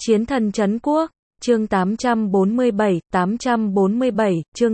Chiến thần trấn quốc, chương 847, chương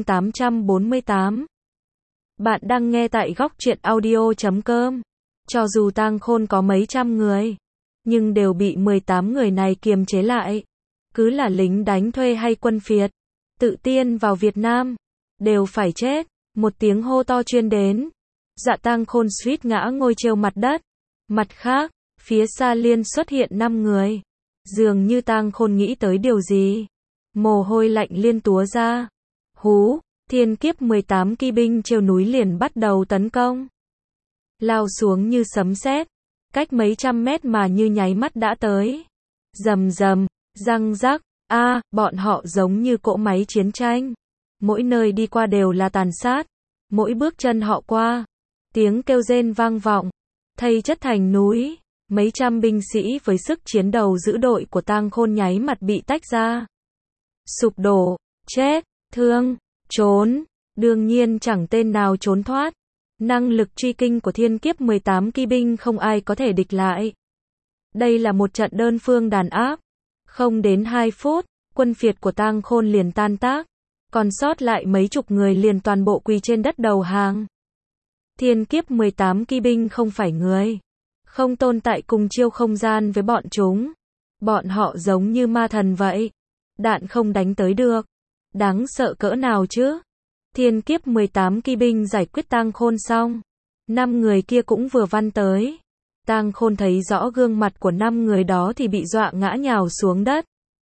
848. Bạn đang nghe tại góc truyện audio.com. Cho dù Tang Khôn có mấy trăm người, nhưng đều bị 18 người này kiềm chế lại. Cứ là lính đánh thuê hay quân phiệt, tự tiên vào Việt Nam, đều phải chết. Một tiếng hô to truyền đến. Dạ Tang Khôn suýt ngã ngồi trêu mặt đất. Mặt khác, phía xa liên xuất hiện 5 người. Dường như Tang Khôn nghĩ tới điều gì. Mồ hôi lạnh liên túa ra. Hú, thiên kiếp 18 kỵ binh treo núi liền bắt đầu tấn công. Lao xuống như sấm sét, cách mấy trăm mét mà như nháy mắt đã tới. Rầm rầm, răng rắc, bọn họ giống như cỗ máy chiến tranh. Mỗi nơi đi qua đều là tàn sát. Mỗi bước chân họ qua, tiếng kêu rên vang vọng, thây chất thành núi. Mấy trăm binh sĩ với sức chiến đầu giữ đội của Tang Khôn nháy mặt bị tách ra. Sụp đổ, chết, thương, trốn, đương nhiên chẳng tên nào trốn thoát. Năng lực truy kinh của thiên kiếp 18 kỵ binh không ai có thể địch lại. Đây là một trận đơn phương đàn áp. Không đến 2 phút, quân phiệt của Tang Khôn liền tan tác. Còn sót lại mấy chục người liền toàn bộ quỳ trên đất đầu hàng. Thiên kiếp 18 kỵ binh không phải người. Không tồn tại cùng chiêu không gian với bọn chúng. Bọn họ giống như ma thần vậy. Đạn không đánh tới được. Đáng sợ cỡ nào chứ? Thiên kiếp 18 kỵ binh giải quyết Tang Khôn xong. 5 người kia cũng vừa văn tới. Tang Khôn thấy rõ gương mặt của 5 người đó thì bị dọa ngã nhào xuống đất.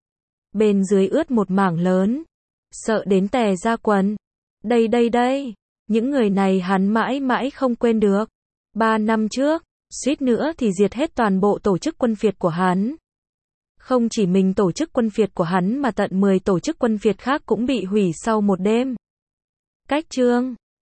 Bên dưới ướt một mảng lớn. Sợ đến tè ra quần. Đây. Những người này hắn mãi mãi không quên được. 3 năm trước, suýt nữa thì diệt hết toàn bộ tổ chức quân phiệt của hắn. Không chỉ mình tổ chức quân phiệt của hắn mà tận 10 tổ chức quân phiệt khác cũng bị hủy sau một đêm. Cách chương